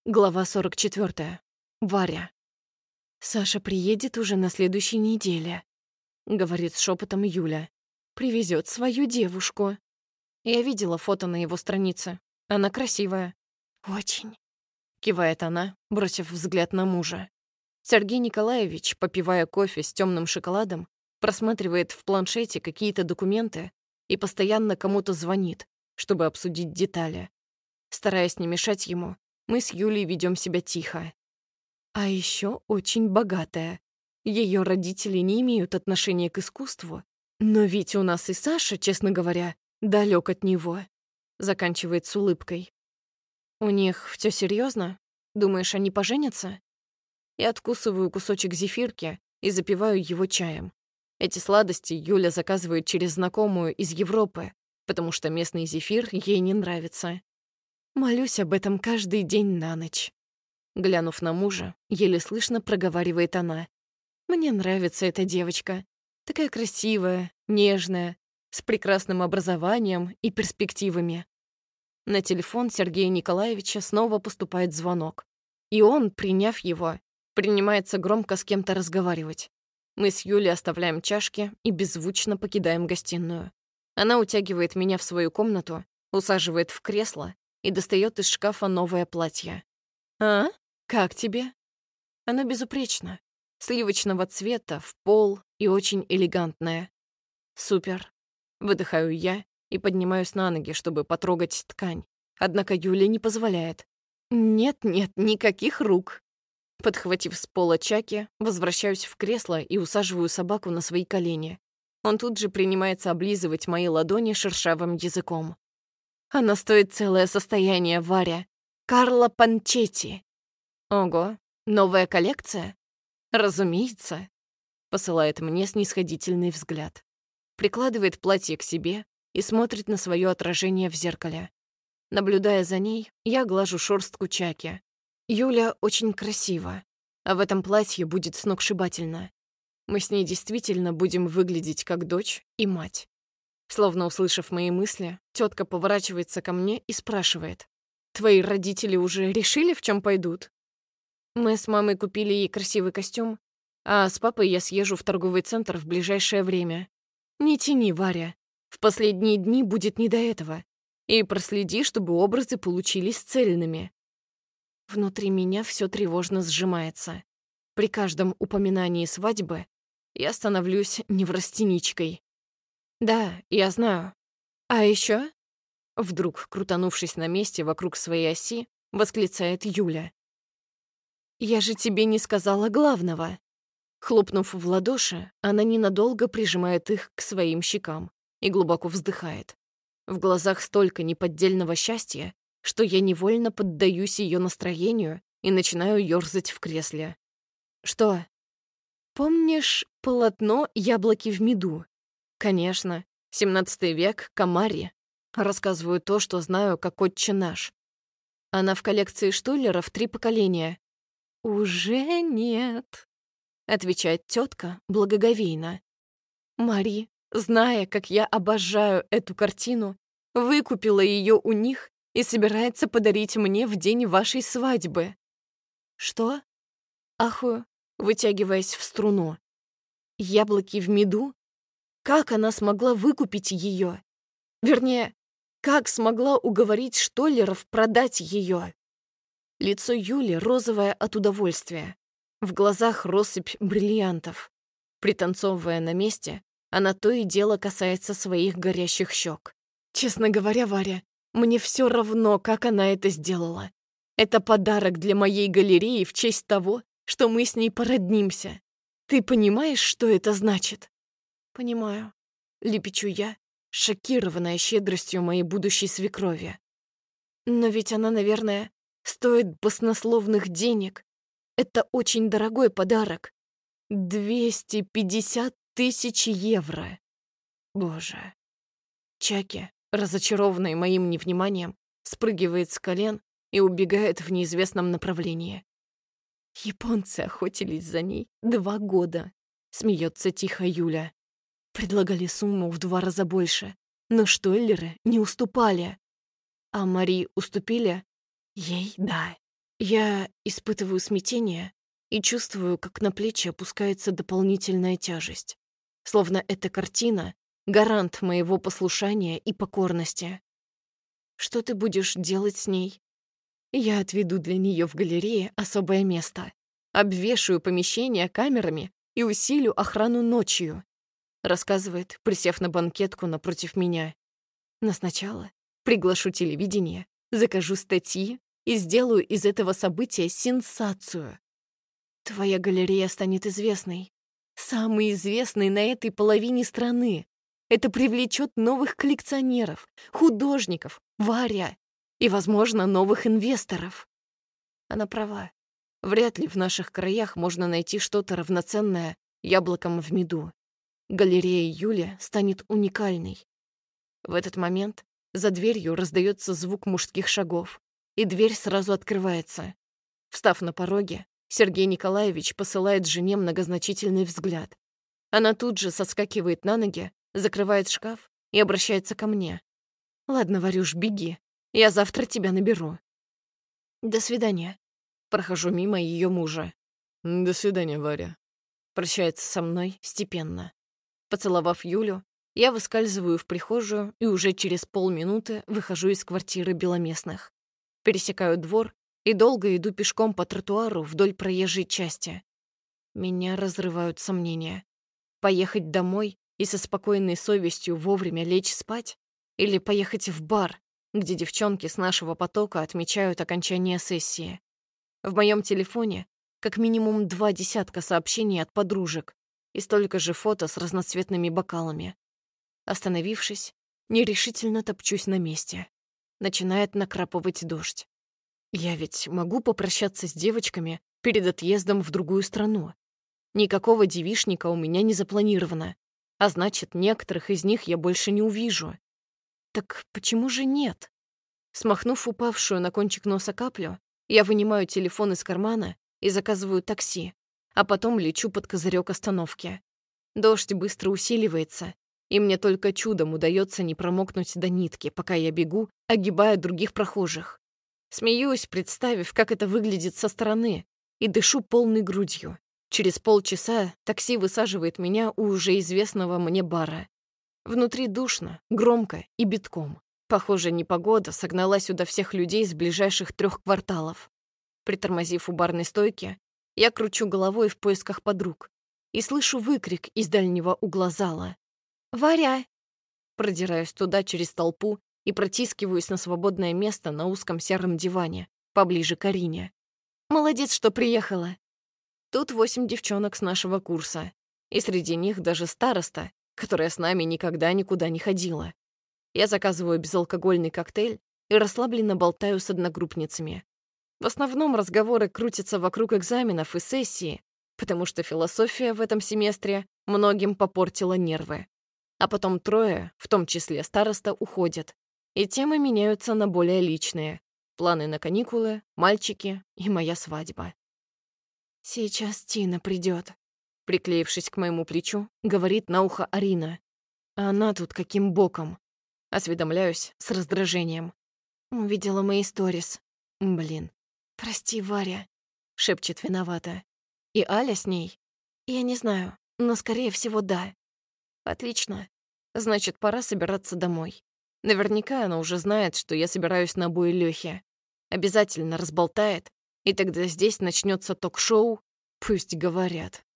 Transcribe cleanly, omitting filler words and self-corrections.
Глава 44. Варя. «Саша приедет уже на следующей неделе», — говорит шепотом Юля. «Привезет свою девушку». Я видела фото на его странице. Она красивая. «Очень», — кивает она, бросив взгляд на мужа. Сергей Николаевич, попивая кофе с темным шоколадом, просматривает в планшете какие-то документы и постоянно кому-то звонит, чтобы обсудить детали. Стараясь не мешать ему, мы с Юлей ведем себя тихо. А еще очень богатая. Ее родители не имеют отношения к искусству, но ведь у нас и Саша, честно говоря, далек от него. Заканчивает с улыбкой. У них все серьезно? Думаешь, они поженятся? Я откусываю кусочек зефирки и запиваю его чаем. Эти сладости Юля заказывает через знакомую из Европы, потому что местный зефир ей не нравится. Молюсь об этом каждый день на ночь. Глянув на мужа, еле слышно проговаривает она. Мне нравится эта девочка. Такая красивая, нежная, с прекрасным образованием и перспективами. На телефон Сергея Николаевича снова поступает звонок. И он, приняв его, принимается громко с кем-то разговаривать. Мы с Юлей оставляем чашки и беззвучно покидаем гостиную. Она утягивает меня в свою комнату, усаживает в кресло и достает из шкафа новое платье. «А? Как тебе?» Оно безупречно. Сливочного цвета, в пол и очень элегантное. «Супер». Выдыхаю я и поднимаюсь на ноги, чтобы потрогать ткань. Однако Юля не позволяет. «Нет-нет, никаких рук». Подхватив с пола чаки, возвращаюсь в кресло и усаживаю собаку на свои колени. Он тут же принимается облизывать мои ладони шершавым языком. «Она стоит целое состояние, Варя. Карло Панчетти». «Ого, новая коллекция?» «Разумеется», — посылает мне снисходительный взгляд. Прикладывает платье к себе и смотрит на свое отражение в зеркале. Наблюдая за ней, я глажу шорстку чаки. Юля очень красива, а в этом платье будет сногсшибательно. Мы с ней действительно будем выглядеть как дочь и мать. Словно услышав мои мысли, тетка поворачивается ко мне и спрашивает. «Твои родители уже решили, в чем пойдут?» Мы с мамой купили ей красивый костюм, а с папой я съезжу в торговый центр в ближайшее время. Не тяни, Варя. В последние дни будет не до этого. И проследи, чтобы образы получились цельными. Внутри меня все тревожно сжимается. При каждом упоминании свадьбы я становлюсь неврастеничкой. Да, я знаю. А еще? Вдруг, крутанувшись на месте вокруг своей оси, восклицает Юля. «Я же тебе не сказала главного». Хлопнув в ладоши, она ненадолго прижимает их к своим щекам и глубоко вздыхает. В глазах столько неподдельного счастья, что я невольно поддаюсь ее настроению и начинаю ёрзать в кресле. «Что? Помнишь полотно «Яблоки в меду»? Конечно, 17 век, Камарри. Рассказываю то, что знаю, как отче наш. Она в коллекции Штуллера в 3 поколения. «Уже нет», — отвечает тетка благоговейно. Мари, зная, как я обожаю эту картину, выкупила ее у них и собирается подарить мне в день вашей свадьбы. «Что?» Ахую, вытягиваясь в струну. «Яблоки в меду? Как она смогла выкупить ее? Вернее, как смогла уговорить Штоллеров продать ее?» Лицо Юли розовое от удовольствия. В глазах россыпь бриллиантов. Пританцовывая на месте, она то и дело касается своих горящих щек. Честно говоря, Варя, мне все равно, как она это сделала. Это подарок для моей галереи в честь того, что мы с ней породнимся. Ты понимаешь, что это значит? Понимаю. Лепечу я, шокированная щедростью моей будущей свекрови. Но ведь она, наверное, стоит баснословных денег. Это очень дорогой подарок. 250 тысяч евро. Боже. Чаки, разочарованный моим невниманием, спрыгивает с колен и убегает в неизвестном направлении. Японцы охотились за ней 2 года. Смеется тихо Юля. Предлагали сумму в 2 раза больше, но Штоллеры не уступали. А Мари уступили? Ей да. Я испытываю смятение и чувствую, как на плечи опускается дополнительная тяжесть. Словно эта картина — гарант моего послушания и покорности. Что ты будешь делать с ней? Я отведу для нее в галерее особое место. Обвешаю помещение камерами и усилю охрану ночью, рассказывает, присев на банкетку напротив меня. Но сначала приглашу телевидение, закажу статьи и сделаю из этого события сенсацию. Твоя галерея станет известной. Самой известной на этой половине страны. Это привлечет новых коллекционеров, художников, Варя и, возможно, новых инвесторов. Она права. Вряд ли в наших краях можно найти что-то равноценное яблоком в меду. Галерея Юли станет уникальной. В этот момент за дверью раздается звук мужских шагов, и дверь сразу открывается. Встав на пороге, Сергей Николаевич посылает жене многозначительный взгляд. Она тут же соскакивает на ноги, закрывает шкаф и обращается ко мне. «Ладно, Варюш, беги. Я завтра тебя наберу». «До свидания». Прохожу мимо ее мужа. До свидания, Варя. Прощается со мной степенно. Поцеловав Юлю, я выскальзываю в прихожую и уже через полминуты выхожу из квартиры Беломестных. Пересекаю двор и долго иду пешком по тротуару вдоль проезжей части. Меня разрывают сомнения. Поехать домой и со спокойной совестью вовремя лечь спать? Или поехать в бар, где девчонки с нашего потока отмечают окончание сессии? В моем телефоне как минимум 2 десятка сообщений от подружек и столько же фото с разноцветными бокалами. Остановившись, нерешительно топчусь на месте. Начинает накрапывать дождь. Я ведь могу попрощаться с девочками перед отъездом в другую страну. Никакого девичника у меня не запланировано, а значит, некоторых из них я больше не увижу. Так почему же нет? Смахнув упавшую на кончик носа каплю, я вынимаю телефон из кармана и заказываю такси, а потом лечу под козырек остановки. Дождь быстро усиливается, и мне только чудом удается не промокнуть до нитки, пока я бегу, огибая других прохожих. Смеюсь, представив, как это выглядит со стороны, и дышу полной грудью. Через полчаса такси высаживает меня у уже известного мне бара. Внутри душно, громко и битком. Похоже, непогода согнала сюда всех людей с ближайших 3 кварталов. Притормозив у барной стойки, я кручу головой в поисках подруг и слышу выкрик из дальнего угла зала. «Варя!» Продираюсь туда через толпу и протискиваюсь на свободное место на узком сером диване, поближе к Арине. «Молодец, что приехала!» Тут 8 девчонок с нашего курса, и среди них даже староста, которая с нами никогда никуда не ходила. Я заказываю безалкогольный коктейль и расслабленно болтаю с одногруппницами. В основном разговоры крутятся вокруг экзаменов и сессии, потому что философия в этом семестре многим попортила нервы. А потом 3, в том числе староста, уходят, и темы меняются на более личные. Планы на каникулы, мальчики и моя свадьба. «Сейчас Тина придет», — приклеившись к моему плечу, говорит на ухо Арина. «А она тут каким боком?» Осведомляюсь с раздражением. Увидела мои сторис. Блин. «Прости, Варя», — шепчет виновата. «И Аля с ней?» «Я не знаю, но, скорее всего, да». «Отлично. Значит, пора собираться домой. Наверняка она уже знает, что я собираюсь на бой Лёхи. Обязательно разболтает, и тогда здесь начнется ток-шоу «Пусть говорят».